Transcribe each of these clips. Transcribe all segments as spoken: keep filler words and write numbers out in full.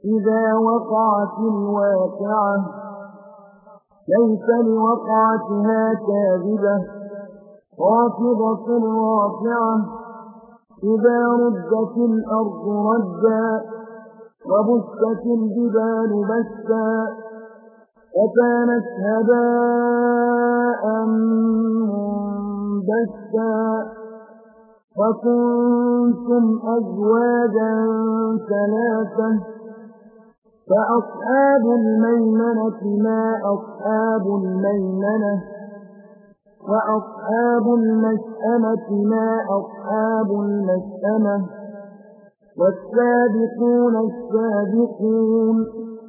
إذا وقعت الواقعة ليس لوقعتها كاذبة خافضة رافعة إذا رجت الأرض رجا وبست الجبال بسا وكانت هباء منبثا وكنتم أزواجا ثلاثة فأصحاب الميمنة ما أصحاب الميمنة وأصحاب المشأمة ما أصحاب المشأمة والسابقون السابقون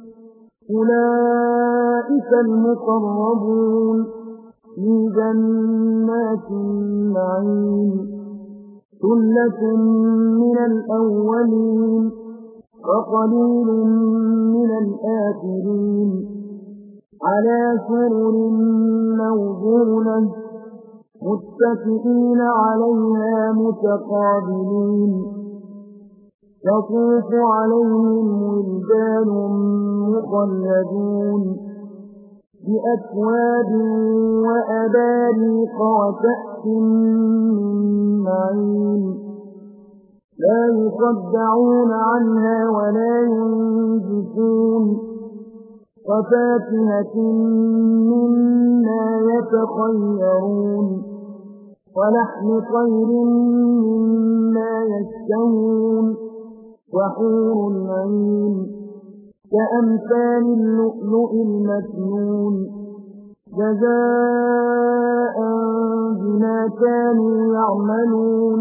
أولئك المقربون في جنات النعيم ثلة من الأولين وقليل من الآخرين على سرر موضونة متكئين عليها متقابلين يطوف عليهم ولدان مخلدون بأكواب وأباريق وكأس من معين لا يصدعون عنها ولا ينزفون وفاكهة مما يتخيرون ولحم طير مما يشتهون وحور عين كأمثال اللؤلؤ المكنون جزاء بما كانوا يعملون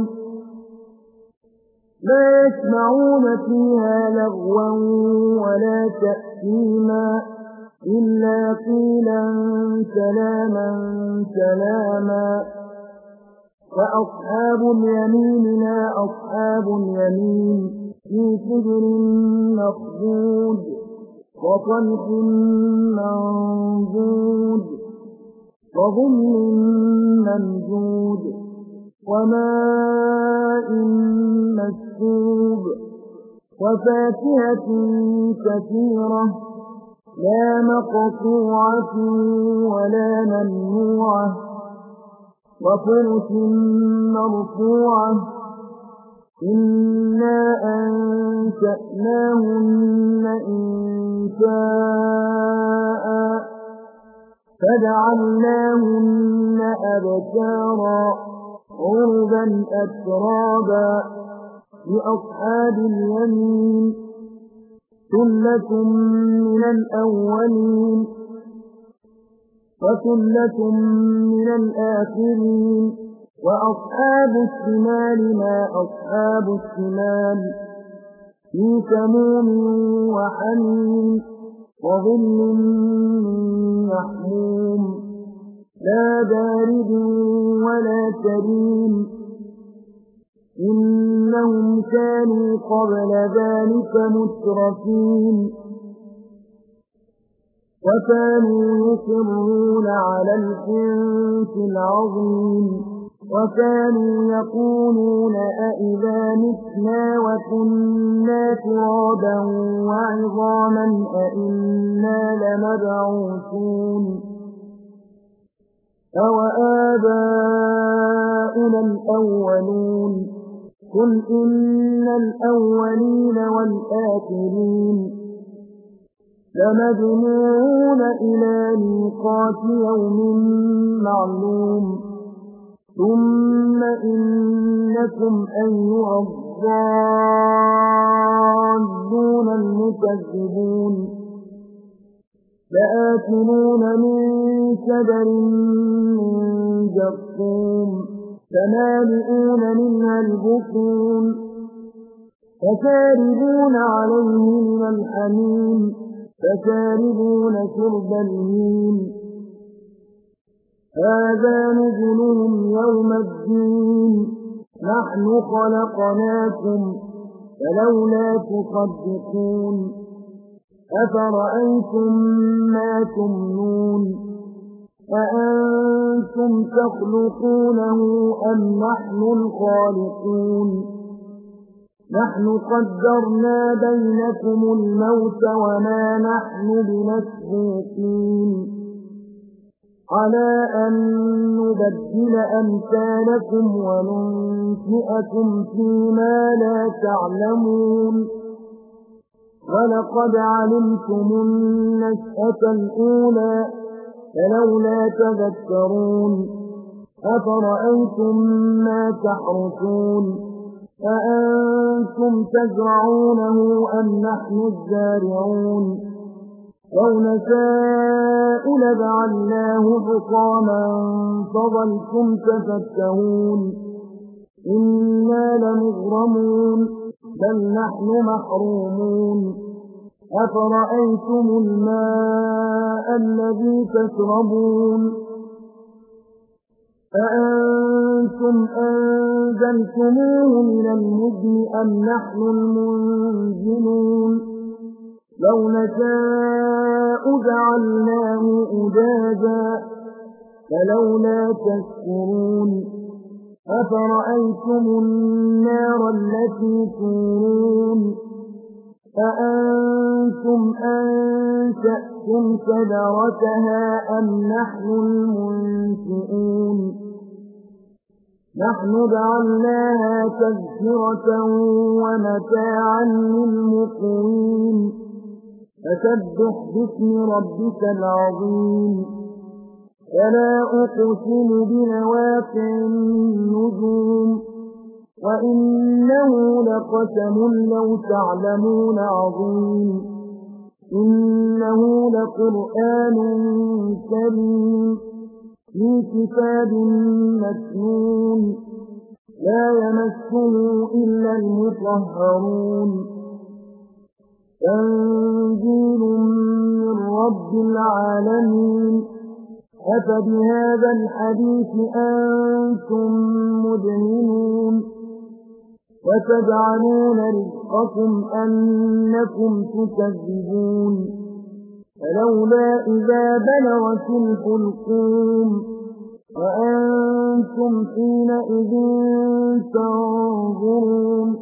لا يسمعون فيها لغوا ولا تأثيما إلا قيلا سلاما سلاما وأصحاب اليمين ما أصحاب اليمين في سدر مخضود وطلح منضود وظل ممدود وماء مسكوب وفاكهة كثيرة لا مقطوعة ولا ممنوعة وفرش مرفوعة إنا أنشأناهن إنشاء فجعلناهن أبكارا عربا أترابا لأصحاب اليمين ثلة من الأولين وثلة من الآخرين وأصحاب الشمال ما أصحاب الشمال في سموم وحميم وظل من يحموم لا بارد ولا كريم إنهم كانوا قبل ذلك مترفين وكانوا يصرون على الحنث العظيم وكانوا يقولون أئذا متنا وكنا ترابا وعظاما أئنا لمبعوثون أوآباؤنا الأولون قل إن الأولين والآخرين لمجموعون إلى ميقات يوم معلوم ثم إنكم أيها الضالون المكذبون لآكلون من شجر من زقوم فمالئون منها البطون فشاربون عليه من الحميم فشاربون شرب الهيم هذا نزلهم يوم الدين نحن خلقناكم فلولا تصدقون أفرأيتم ما تمنون أأنتم تخلقونه أم نحن الخالقون نحن قدرنا بينكم الموت وما نحن بمسبوقين على أن نبدل أمثالكم وننشئكم فيما لا تعلمون ولقد علمتم النشأة الأولى فلولا تذكرون أفرأيتم ما تحرثون أأنتم تزرعونه أم نحن الزارعون لو نشاء لجعلناه حطاما فظلتم تفكهون إنا لمغرمون بل نحن محرومون أفرأيتم الماء الذي تشربون أأنتم أنزلتموه من المزن أم نحن المنزلون لو نشاء جعلناه أجاجا فلولا تشكرون أفرأيتم النار التي تورون أأنتم أنشأتم شجرتها أم نحن المنشئون نحن جعلناها تذكرة ومتاعا للمقوين فسبح باسم ربك العظيم فلا أقسم بمواقع النجوم وإنه لقسم لو تعلمون عظيم إنه لقرآن كريم في كتاب مكنون لا يمسه إلا المطهرون تنزيل من رب العالمين أفبهذا الحديث أنتم مدهنون وتجعلون رزقكم أنكم تكذبون فلولا إذا بلغت الحلقوم وأنتم حينئذ تنظرون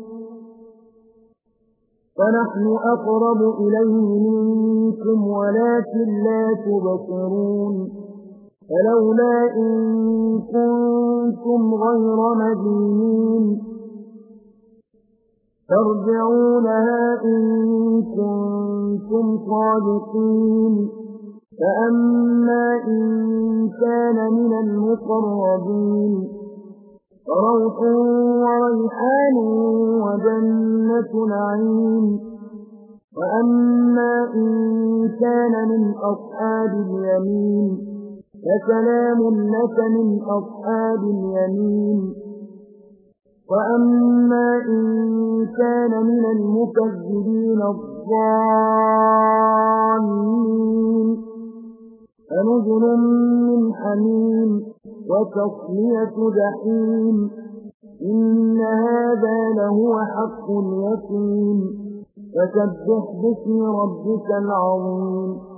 فنحن أقرب إليه منكم ولكن لا تبصرون فلولا إن كنتم غير مدينين ترجعونها إن كنتم صادقين فأما إن كان من المقربين فروح وريحان وجنة نعيم وأما إن كان من أصحاب اليمين فسلام لك من أصحاب اليمين وأما إن كان من المكذبين الضالين فنزل من حميم وتصلية جحيم إن هذا لهو حق اليقين فسبح باسم ربك العظيم